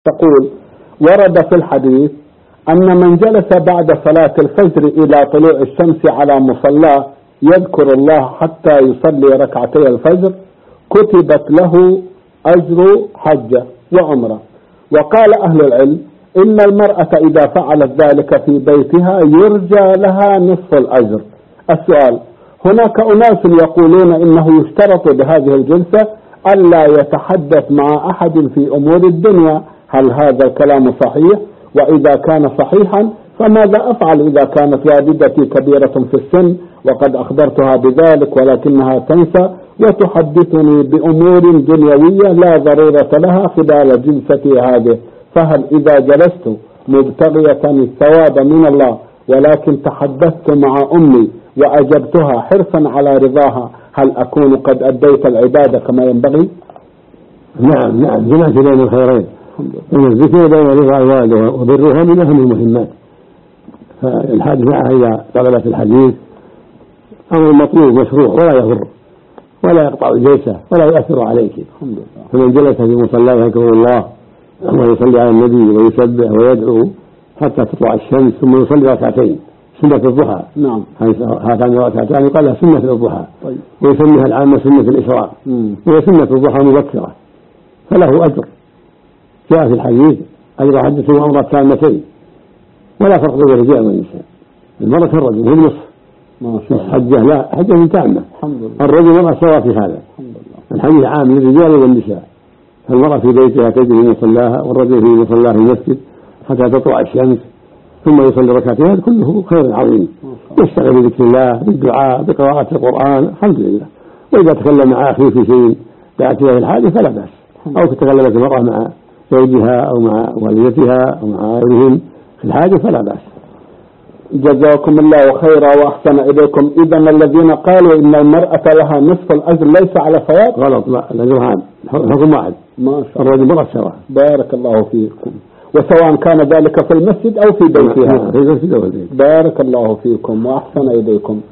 تقول: ورد في الحديث أن من جلس بعد صلاة الفجر إلى طلوع الشمس على مصلاه يذكر الله حتى يصلي ركعتي الفجر كتبت له أجر حجة وعمرة. وقال أهل العلم إن المرأة إذا فعلت ذلك في بيتها يرجى لها نصف الأجر. السؤال: هناك أناس يقولون إنه يشترط بهذه الجلسة ألا يتحدث مع أحد في أمور الدنيا، هل هذا الكلام صحيح؟ وإذا كان صحيحا فماذا أفعل إذا كانت والدتي كبيرة في السن وقد أخبرتها بذلك ولكنها تنسى وتحدثني بأمور دنيوية لا ضرورة لها خلال جلستي هذه، فهل إذا جلست مبتغية الثواب من الله ولكن تحدثت مع أمي وأجبتها حرصا على رضاها هل أكون قد أديت العبادة كما ينبغي؟ نعم جمعت بين الخيرين، من الذكر بين رضا الوالدة وبرها من أهم المهمات. فالحديث معها إذا طلبت الحديث أمر مطلوب مشروع ولا يضر ولا يقطع الجلسة ولا يؤثر عليك. فمن جلس في مصلاه يذكر الله ويصلي على النبي ويسبح ويدعو حتى تطلع الشمس ثم يصلي ركعتين سنة الضحى. نعم. هاتان ركعتان يقال لها سنة الضحى. طيب. ويسميها العامة سنة الإسراء. وهي سنة الضحى مبكرة فله أجر. جاء في الحديث أجر حجة وعمرة تامتين ولا فرق بين الرجال والنساء. المرأة كالرجل هو نصف حجة، لا حجة تامة. الرجل والمرأة سواء في هذا. الحديث عام للرجال والنساء. فالمرأة في بيتها تجري مصلاها والرجل في مصلاه في المسجد حتى تطلع الشمس ثم يصلي ركعتين، هذا كله خير عظيم. يشتغل بذكر الله بالدعاء بقراءة القرآن الحمد لله. وإذا تكلم مع أخيه في شيء دعت إليه الحاجة فلا بأس، أو تكلمت المرأة مع زوجها أو مع والدتها أو مع غيرهم في الحاجة فلا بأس. جزاكم الله خيرا وأحسن إليكم. إذا الذين قالوا إن المرأة لها نصف الأجر ليس على صواب؟ غلط، لا الأجر عام حكم واحد. ما شاء الله. الرجل مرأة سواء. بارك الله فيكم. وسواء كان ذلك في المسجد أو في بيتها. في المسجد أو في البيت. بارك الله فيكم وأحسن إليكم.